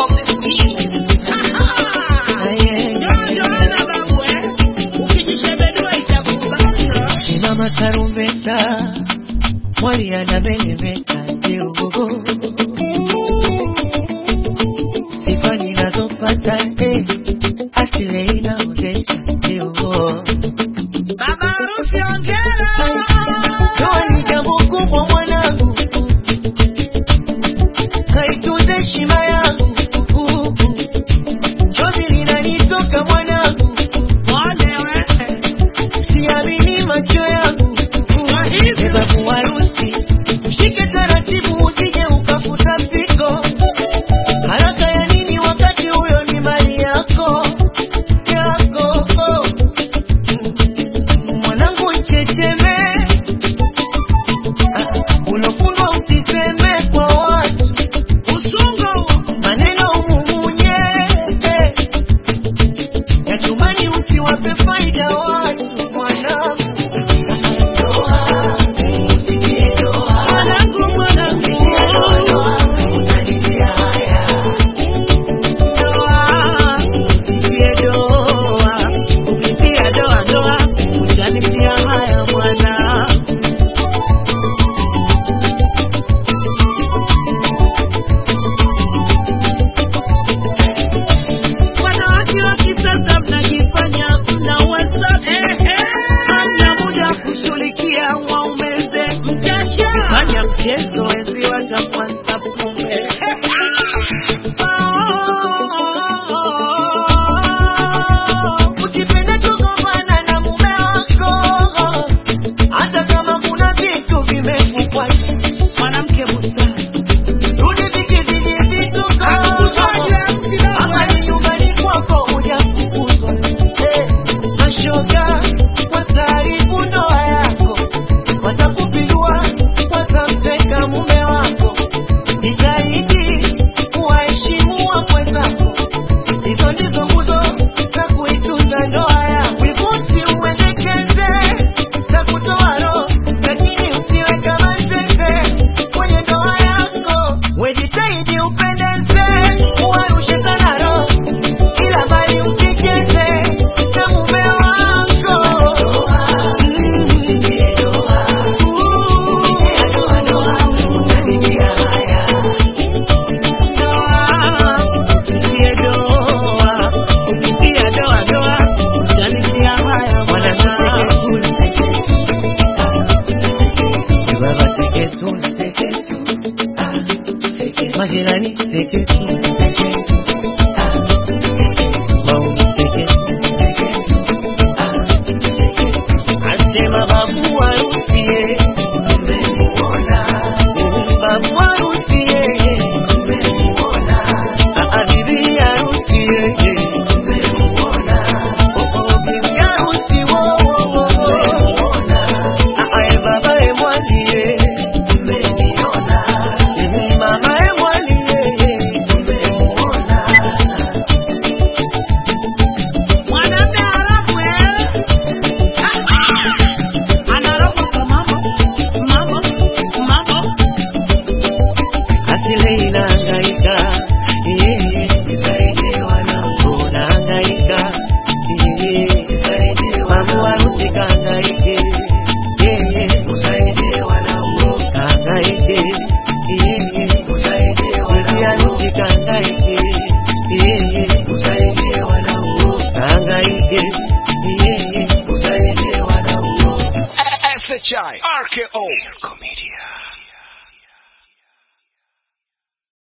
of this meal, ladies and gentlemen. Mama tarumbeta, mwali anameremeta, leo gogo. Sifa ninazopata, asile inaozesha, leo gogo. Baba harusi ongera. Ndoa ni jambo kubwa mwanangu, kaitunze heshima yangu. Chozi linanitoka mwanangu, siamini macho yangu. Babu harusi, mshike taratibu usije ukafuta piko. Haraka ya nini wakati huyo ni mali yako? Mwanangu checheme, unofundwa usiseme kwa watu. Maneno umumunye, ya chumbani usiwape faida watu. Mwanangu Yesu enzi wacha kwanza kumbe. Usipende kugombana na mume wako, hata kama kuna vitu vimekupata. Mwanamke busara, rudi vikizidi vituko. Ama ni nyumbani kwako hujafukuzwa. Mashoga wataharibu ndoa yako, watakupindua, watamteka mume wako. Jitahidi kuwaheshimu wakwe zako, hizo ndizo nguzo za kuitunza ndoa yako. Wivusi uendekeze za kutoa roho, lakini usiwe kama zeze kwenye ndoa yako. Wejitahidi upendeze, uwarushe sana roho, ila bali usicheze na mume wako. Majirani seketu, maumi seketu, asema babu harusi, babu harusi, bibi harusi, bibi harusi, baba mwali, mama SHI RKO Comedian.